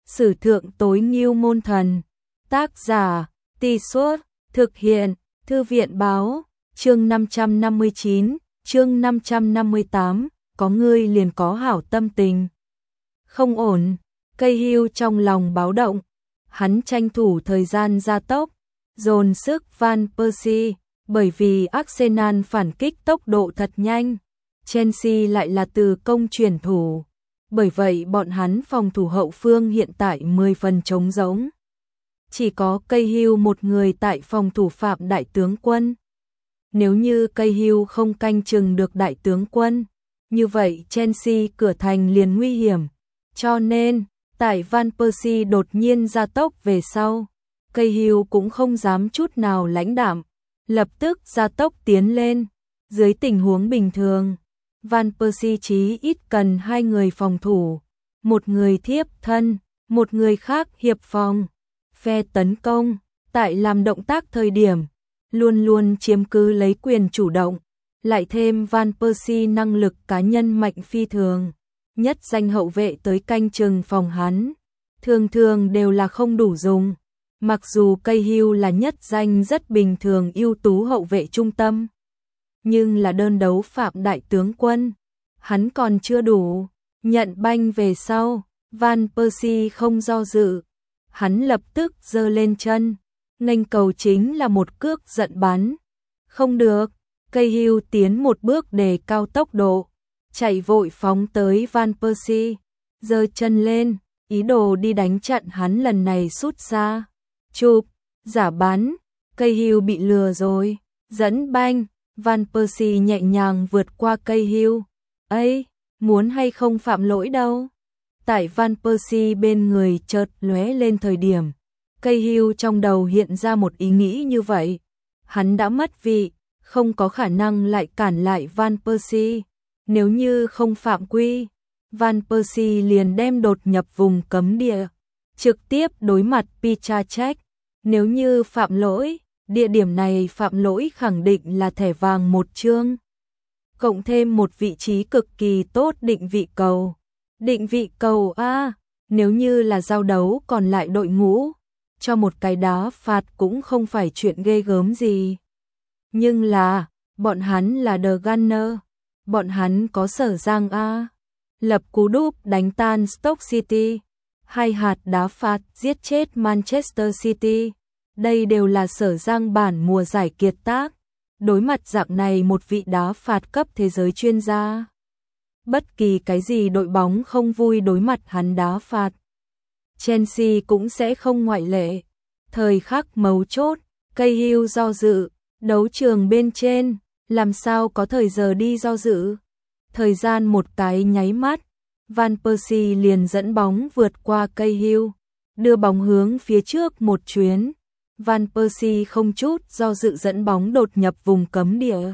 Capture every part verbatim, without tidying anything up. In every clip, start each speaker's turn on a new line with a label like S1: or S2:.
S1: Sử thượng tối ngưu môn thần. Tác giả, Tì Suốt, thực hiện, Thư viện báo, chương năm trăm năm mươi chín, chương năm trăm năm mươi tám, có ngươi liền có hảo tâm tình. Không ổn, Cây Hill trong lòng báo động, hắn tranh thủ thời gian gia tốc, dồn sức Van Persie, bởi vì Arsenal phản kích tốc độ thật nhanh, Chelsea lại là từ công chuyển thủ. Bởi vậy bọn hắn phòng thủ hậu phương hiện tại mười phần trống rỗng. Chỉ có Cây Hill một người tại phòng thủ phạm đại tướng quân. Nếu như Cây Hill không canh chừng được đại tướng quân, như vậy Chelsea cửa thành liền nguy hiểm. Cho nên, tại Van Persie đột nhiên gia tốc về sau, Cây Hill cũng không dám chút nào lãnh đạm, lập tức gia tốc tiến lên. Dưới tình huống bình thường, Van Persie chí ít cần hai người phòng thủ, một người thiếp thân, một người khác hiệp phòng. Phe tấn công, tại làm động tác thời điểm, luôn luôn chiếm cứ lấy quyền chủ động, lại thêm Van Persie năng lực cá nhân mạnh phi thường, nhất danh hậu vệ tới canh chừng phòng hắn, thường thường đều là không đủ dùng. Mặc dù Cây Hill là nhất danh rất bình thường ưu tú hậu vệ trung tâm, nhưng là đơn đấu phạm đại tướng quân, hắn còn chưa đủ. Nhận banh về sau, Van Persie không do dự, hắn lập tức giơ lên chân, nghênh cầu chính là một cước giận bắn. Không được, Cây Hill tiến một bước đề cao tốc độ, chạy vội phóng tới Van Persie, giơ chân lên, ý đồ đi đánh chặn hắn lần này sút xa. Chụp, giả bắn, Cây Hill bị lừa rồi, dẫn banh, Van Persie nhẹ nhàng vượt qua Cây Hill. Ây, muốn hay không phạm lỗi đâu. Tại Van Persie bên người chợt lóe lên thời điểm, Cây Hill trong đầu hiện ra một ý nghĩ như vậy. Hắn đã mất vị, không có khả năng lại cản lại Van Persie. Nếu như không phạm quy, Van Persie liền đem đột nhập vùng cấm địa, trực tiếp đối mặt Piszczek. Nếu như phạm lỗi, địa điểm này phạm lỗi khẳng định là thẻ vàng một chương. Cộng thêm một vị trí cực kỳ tốt định vị cầu. Định vị cầu a, nếu như là giao đấu còn lại đội ngũ, cho một cái đá phạt cũng không phải chuyện ghê gớm gì. Nhưng là, bọn hắn là The Gunner, bọn hắn có Sở Giang a, lập cú đúp đánh tan Stoke City, hai hạt đá phạt giết chết Manchester City. Đây đều là Sở Giang bản mùa giải kiệt tác. Đối mặt dạng này một vị đá phạt cấp thế giới chuyên gia, bất kỳ cái gì đội bóng không vui đối mặt hắn đá phạt. Chelsea cũng sẽ không ngoại lệ. Thời khắc mấu chốt, Cây Hill do dự, đấu trường bên trên, làm sao có thời giờ đi do dự. Thời gian một cái nháy mắt, Van Persie liền dẫn bóng vượt qua Cây Hill, đưa bóng hướng phía trước một chuyến. Van Persie không chút do dự dẫn bóng đột nhập vùng cấm địa.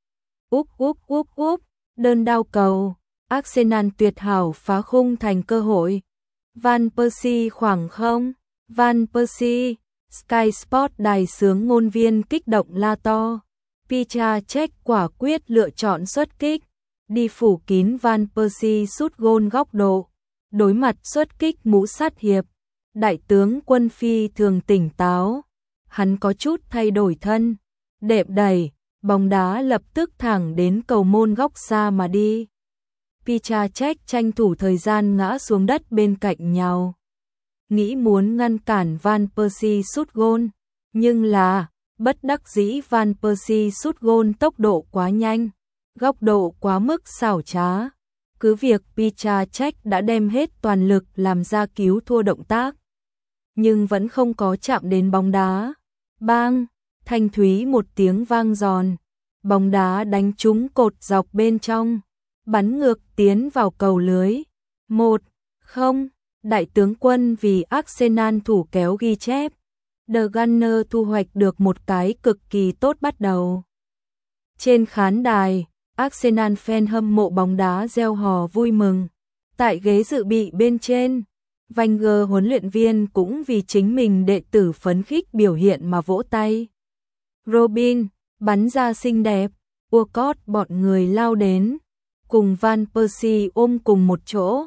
S1: Úp úp úp úp, đơn đao cầu, Arsenal tuyệt hảo phá khung thành cơ hội. Van Persie khoảng không, Van Persie, Sky Sport đài xướng ngôn viên kích động la to. Piszczek quả quyết lựa chọn xuất kích, đi phủ kín Van Persie sút gôn góc độ. Đối mặt xuất kích mũ sắt hiệp, đại tướng quân phi thường tỉnh táo. Hắn có chút thay đổi thân, đệm đẩy, bóng đá lập tức thẳng đến cầu môn góc xa mà đi. Piszczek tranh thủ thời gian ngã xuống đất bên cạnh nhau, nghĩ muốn ngăn cản Van Persie sút gôn, nhưng là, bất đắc dĩ Van Persie sút gôn tốc độ quá nhanh, góc độ quá mức xảo trá. Cứ việc Piszczek đã đem hết toàn lực làm ra cứu thua động tác, nhưng vẫn không có chạm đến bóng đá. Bang, thanh thúy một tiếng vang giòn, bóng đá đánh trúng cột dọc bên trong, bắn ngược tiến vào cầu lưới. Một không, đại tướng quân vì Arsenal thủ kéo ghi chép. The Gunner thu hoạch được một cái cực kỳ tốt bắt đầu. Trên khán đài, Arsenal fan hâm mộ bóng đá reo hò vui mừng. Tại ghế dự bị bên trên, Wenger huấn luyện viên cũng vì chính mình đệ tử phấn khích biểu hiện mà vỗ tay. Robin, bắn ra xinh đẹp, Walcott bọn người lao đến, cùng Van Persie ôm cùng một chỗ.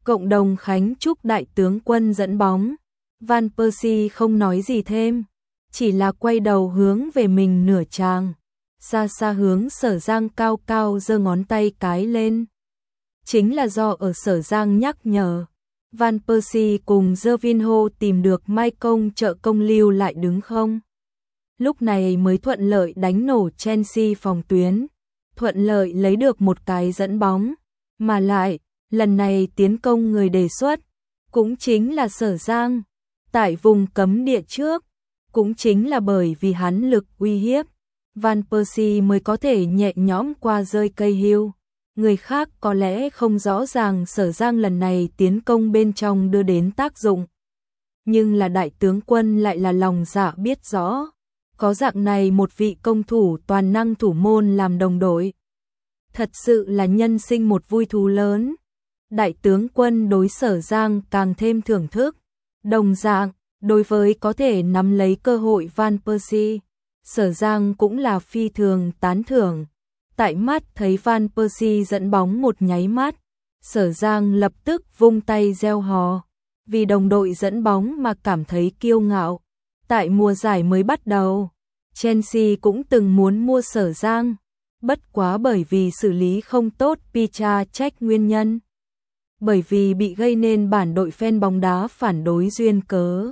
S1: Cộng đồng khánh chúc đại tướng quân dẫn bóng. Van Persie không nói gì thêm, chỉ là quay đầu hướng về mình nửa tràng, xa xa hướng Sở Giang cao cao giơ ngón tay cái lên. Chính là do ở Sở Giang nhắc nhở, Van Persie cùng Gervinho tìm được Mai Công trợ công lưu lại đứng không. Lúc này mới thuận lợi đánh nổ Chelsea phòng tuyến, thuận lợi lấy được một cái dẫn bóng, mà lại, lần này tiến công người đề xuất, cũng chính là Sở Giang, tại vùng cấm địa trước, cũng chính là bởi vì hắn lực uy hiếp, Van Persie mới có thể nhẹ nhõm qua rơi cây hill. Người khác có lẽ không rõ ràng Sở Giang lần này tiến công bên trong đưa đến tác dụng, nhưng là đại tướng quân lại là lòng dạ biết rõ, có dạng này một vị công thủ toàn năng thủ môn làm đồng đội, thật sự là nhân sinh một vui thú lớn. Đại tướng quân đối Sở Giang càng thêm thưởng thức, đồng dạng, đối với có thể nắm lấy cơ hội Van Persie, Sở Giang cũng là phi thường tán thưởng. Tại mắt thấy Van Persie dẫn bóng một nháy mắt, Sở Giang lập tức vung tay reo hò, vì đồng đội dẫn bóng mà cảm thấy kiêu ngạo. Tại mùa giải mới bắt đầu, Chelsea cũng từng muốn mua Sở Giang, bất quá bởi vì xử lý không tốt Petr Cech nguyên nhân. Bởi vì bị gây nên bản đội fan bóng đá phản đối duyên cớ.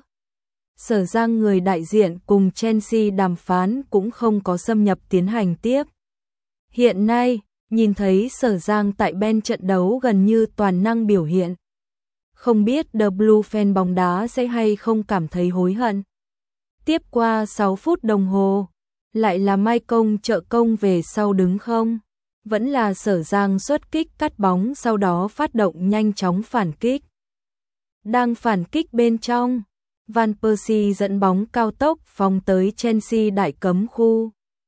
S1: Sở Giang người đại diện cùng Chelsea đàm phán cũng không có xâm nhập tiến hành tiếp. Hiện nay, nhìn thấy Sở Giang tại bên trận đấu gần như toàn năng biểu hiện. Không biết The Blue fan bóng đá sẽ hay không cảm thấy hối hận. Tiếp qua sáu phút đồng hồ, lại là Mai Công trợ công về sau đứng không? Vẫn là Sở Giang xuất kích cắt bóng sau đó phát động nhanh chóng phản kích. Đang phản kích bên trong, Van Persie dẫn bóng cao tốc phóng tới Chelsea đại cấm khu.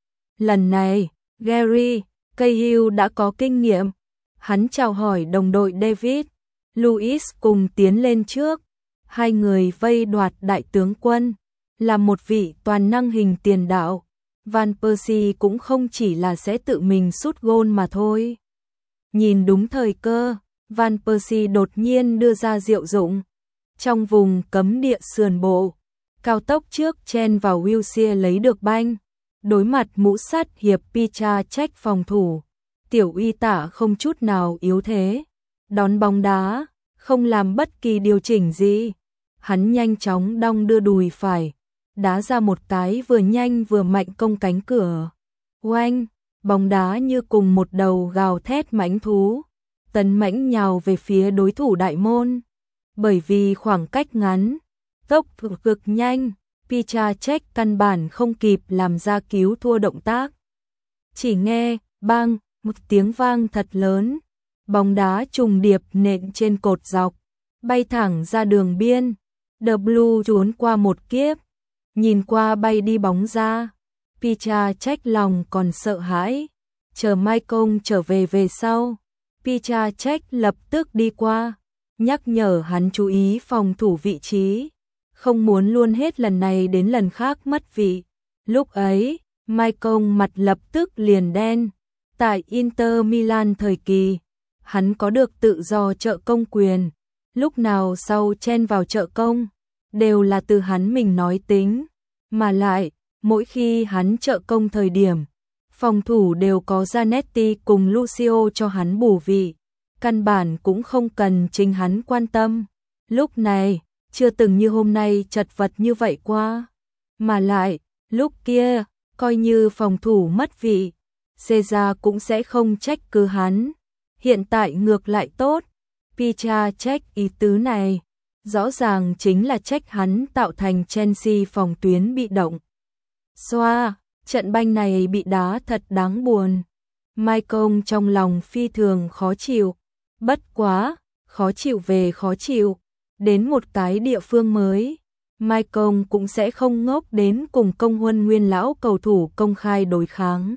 S1: Lần này, Gary Cahill đã có kinh nghiệm, hắn chào hỏi đồng đội David Luiz cùng tiến lên trước, hai người vây đoạt đại tướng quân, là một vị toàn năng hình tiền đạo. Van Persie cũng không chỉ là sẽ tự mình sút gôn mà thôi. Nhìn đúng thời cơ, Van Persie đột nhiên đưa ra diệu dụng. Trong vùng cấm địa sườn bộ, cao tốc trước chen vào Wilshere lấy được banh. Đối mặt mũ sắt hiệp Petr Cech phòng thủ, tiểu uy tả không chút nào yếu thế. Đón bóng đá, không làm bất kỳ điều chỉnh gì. Hắn nhanh chóng đong đưa đùi phải, đá ra một cái vừa nhanh vừa mạnh công cánh cửa. Oanh, bóng đá như cùng một đầu gào thét mãnh thú, tấn mãnh nhào về phía đối thủ đại môn. Bởi vì khoảng cách ngắn, tốc độ cực nhanh, Petr Cech căn bản không kịp làm ra cứu thua động tác. Chỉ nghe, bang, một tiếng vang thật lớn, bóng đá trùng điệp nện trên cột dọc, bay thẳng ra đường biên. The Blue trốn qua một kiếp, nhìn qua bay đi bóng ra, Petr Cech lòng còn sợ hãi, chờ Mai Công trở về về sau, Petr Cech lập tức đi qua, nhắc nhở hắn chú ý phòng thủ vị trí, không muốn luôn hết lần này đến lần khác mất vị. Lúc ấy, Mai Công mặt lập tức liền đen. Tại Inter Milan thời kỳ, hắn có được tự do trợ công quyền, lúc nào sau chen vào trợ công, đều là từ hắn mình nói tính, mà lại, mỗi khi hắn trợ công thời điểm, phòng thủ đều có Zanetti cùng Lucio cho hắn bù vị, căn bản cũng không cần chính hắn quan tâm. Lúc này, chưa từng như hôm nay chật vật như vậy qua, mà lại, lúc kia, coi như phòng thủ mất vị, Caesar cũng sẽ không trách cứ hắn. Hiện tại ngược lại tốt, Petr Cech ý tứ này, rõ ràng chính là trách hắn tạo thành Chelsea phòng tuyến bị động. Xoa, trận banh này bị đá thật đáng buồn. Mai Công trong lòng phi thường khó chịu, bất quá, khó chịu về khó chịu, đến một cái địa phương mới, Mai Công cũng sẽ không ngốc đến cùng Công Huân nguyên lão cầu thủ công khai đối kháng.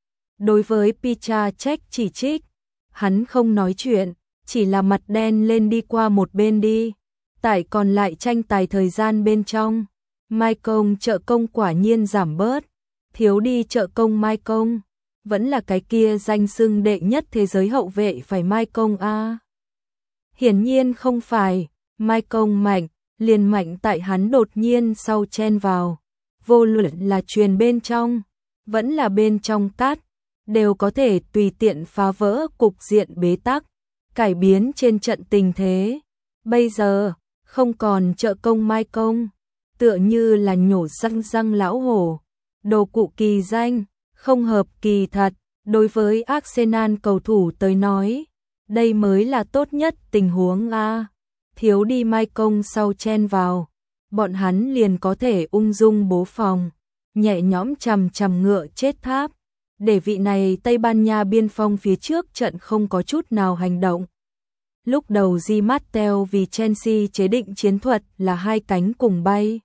S1: Đối với Petr Cech chỉ trích, hắn không nói chuyện, chỉ là mặt đen lên đi qua một bên đi. Tại còn lại tranh tài thời gian bên trong, Mai Công trợ công quả nhiên giảm bớt, thiếu đi trợ công Mai Công, vẫn là cái kia danh xưng đệ nhất thế giới hậu vệ phải Mai Công a. Hiển nhiên không phải, Mai Công mạnh, liền mạnh tại hắn đột nhiên sau chen vào. Vô luận là truyền bên trong, vẫn là bên trong cát, đều có thể tùy tiện phá vỡ cục diện bế tắc, cải biến trên trận tình thế. Bây giờ, không còn trợ công Mai Công, tựa như là nhổ răng răng lão hổ. Đồ cụ kỳ danh, không hợp kỳ thật, đối với Arsenal cầu thủ tới nói, đây mới là tốt nhất tình huống a. Thiếu đi Mai Công sau chen vào, bọn hắn liền có thể ung dung bố phòng, nhẹ nhõm chằm chằm ngựa chết tháp, để vị này Tây Ban Nha biên phong phía trước trận không có chút nào hành động. Lúc đầu Di Matteo vì Chelsea chế định chiến thuật là hai cánh cùng bay.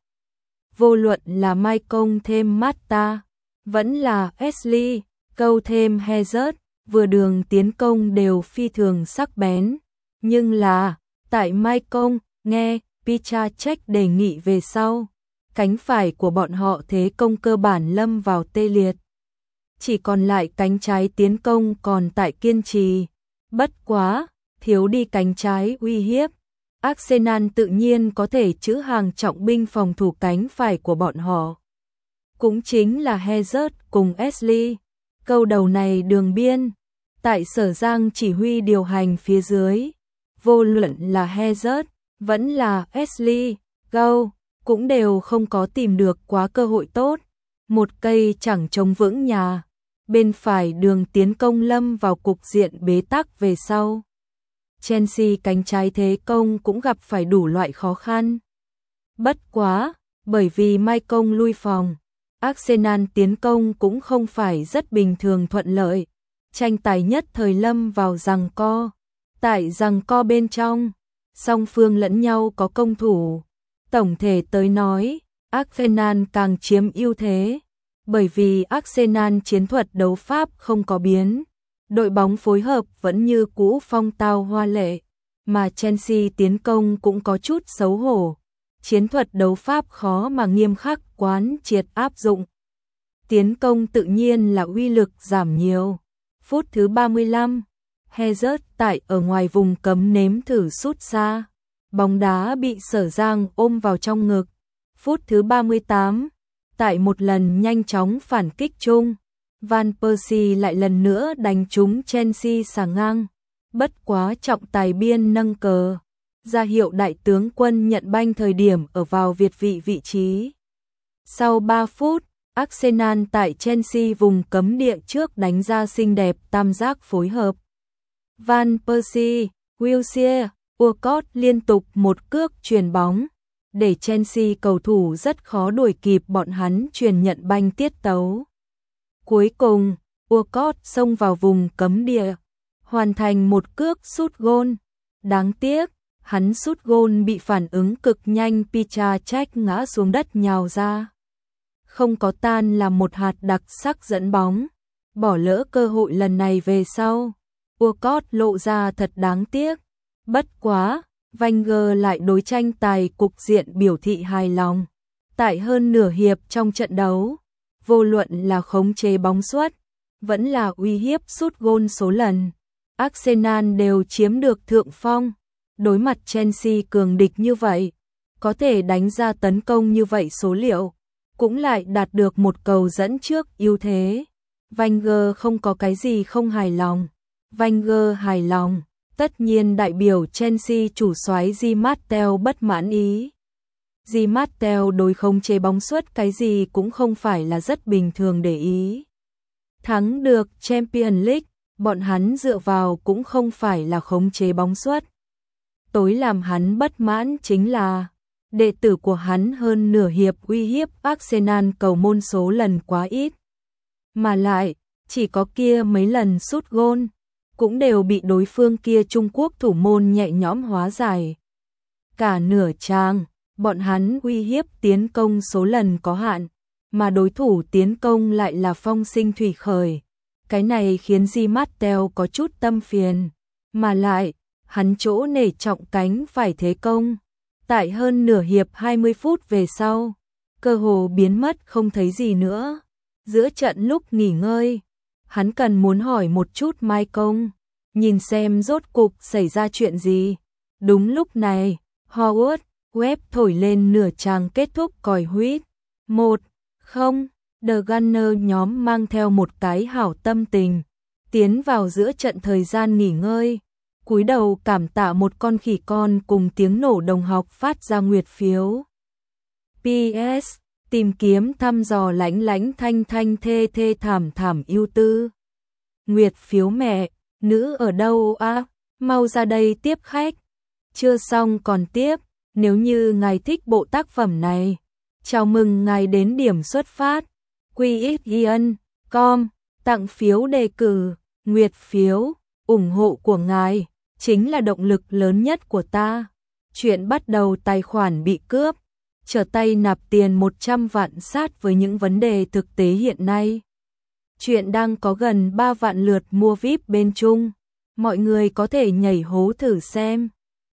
S1: Vô luận là Mai Công thêm Mata, vẫn là Ashley, câu thêm Hazard, vừa đường tiến công đều phi thường sắc bén. Nhưng là, tại Mai Công, nghe Piszczek đề nghị về sau, cánh phải của bọn họ thế công cơ bản lâm vào tê liệt. Chỉ còn lại cánh trái tiến công còn tại kiên trì. Bất quá, thiếu đi cánh trái uy hiếp. Arsenal tự nhiên có thể trữ hàng trọng binh phòng thủ cánh phải của bọn họ. Cũng chính là Hazard cùng Ashley. Câu đầu này đường biên, tại Sở Giang chỉ huy điều hành phía dưới, vô luận là Hazard, vẫn là Ashley, Go, cũng đều không có tìm được quá cơ hội tốt. Một cây chẳng chống vững nhà, bên phải đường tiến công lâm vào cục diện bế tắc về sau. Chelsea cánh trái thế công cũng gặp phải đủ loại khó khăn. Bất quá, bởi vì Mai Công lui phòng, Arsenal tiến công cũng không phải rất bình thường thuận lợi. Tranh tài nhất thời lâm vào giằng co. Tại giằng co bên trong, song phương lẫn nhau có công thủ. Tổng thể tới nói, Arsenal càng chiếm ưu thế. Bởi vì Arsenal chiến thuật đấu pháp không có biến. Đội bóng phối hợp vẫn như cũ phong tao hoa lệ, mà Chelsea tiến công cũng có chút xấu hổ. Chiến thuật đấu pháp khó mà nghiêm khắc quán triệt áp dụng. Tiến công tự nhiên là uy lực giảm nhiều. Phút thứ ba mươi lăm, Hazard tại ở ngoài vùng cấm nếm thử sút xa. Bóng đá bị Sở Giang ôm vào trong ngực. Phút thứ ba mươi tám, tại một lần nhanh chóng phản kích chung, Van Persie lại lần nữa đánh trúng Chelsea xà ngang. Bất quá trọng tài biên nâng cờ, ra hiệu đại tướng quân nhận banh thời điểm ở vào việt vị vị trí. Sau ba phút, Arsenal tại Chelsea vùng cấm địa trước đánh ra xinh đẹp tam giác phối hợp. Van Persie, Wilshere, Walcott liên tục một cước chuyền bóng, để Chelsea cầu thủ rất khó đuổi kịp bọn hắn truyền nhận banh tiết tấu. Cuối cùng, Walcott xông vào vùng cấm địa, hoàn thành một cước sút gôn. Đáng tiếc, hắn sút gôn bị phản ứng cực nhanh Piszczek ngã xuống đất nhào ra. Không có tan là một hạt đặc sắc dẫn bóng. Bỏ lỡ cơ hội lần này về sau, Walcott lộ ra thật đáng tiếc. Bất quá, Wenger lại đối tranh tài cục diện biểu thị hài lòng. Tại hơn nửa hiệp trong trận đấu, vô luận là khống chế bóng suất, vẫn là uy hiếp sút gôn số lần, Arsenal đều chiếm được thượng phong. Đối mặt Chelsea cường địch như vậy, có thể đánh ra tấn công như vậy số liệu, cũng lại đạt được một cầu dẫn trước ưu thế. Wenger không có cái gì không hài lòng. Wenger hài lòng, tất nhiên đại biểu Chelsea chủ soái Di Matteo bất mãn ý. Di Matteo đối khống chế bóng suất cái gì cũng không phải là rất bình thường để ý. Thắng được Champions League, bọn hắn dựa vào cũng không phải là khống chế bóng suất. Tối làm hắn bất mãn chính là đệ tử của hắn hơn nửa hiệp uy hiếp Arsenal cầu môn số lần quá ít. Mà lại, chỉ có kia mấy lần sút gôn, cũng đều bị đối phương kia Trung Quốc thủ môn nhẹ nhõm hóa giải. Cả nửa trang, bọn hắn uy hiếp tiến công số lần có hạn, mà đối thủ tiến công lại là phong sinh thủy khởi. Cái này khiến Di Matteo có chút tâm phiền, mà lại, hắn chỗ nể trọng cánh phải thế công. Tại hơn nửa hiệp hai mươi phút về sau, cơ hồ biến mất không thấy gì nữa. Giữa trận lúc nghỉ ngơi, hắn cần muốn hỏi một chút Mai Công, nhìn xem rốt cục xảy ra chuyện gì. Đúng lúc này, Howard Webb thổi lên nửa tràng kết thúc còi huýt. Một, không, The Gunner nhóm mang theo một cái hảo tâm tình, tiến vào giữa trận thời gian nghỉ ngơi, cúi đầu cảm tạ một con khỉ con cùng tiếng nổ đồng học phát ra nguyệt phiếu. pê ét. Tìm kiếm thăm dò lãnh lãnh thanh thanh thê thê thảm thảm ưu tư. Nguyệt phiếu mẹ, nữ ở đâu á? À? Mau ra đây tiếp khách. Chưa xong còn tiếp, nếu như ngài thích bộ tác phẩm này, chào mừng ngài đến điểm xuất phát. quy ích giê en chấm com, tặng phiếu đề cử, nguyệt phiếu, ủng hộ của ngài chính là động lực lớn nhất của ta. Chuyện bắt đầu tài khoản bị cướp, trở tay nạp tiền một trăm vạn sát với những vấn đề thực tế hiện nay. Chuyện đang có gần ba vạn lượt mua víp bên Trung, mọi người có thể nhảy hố thử xem.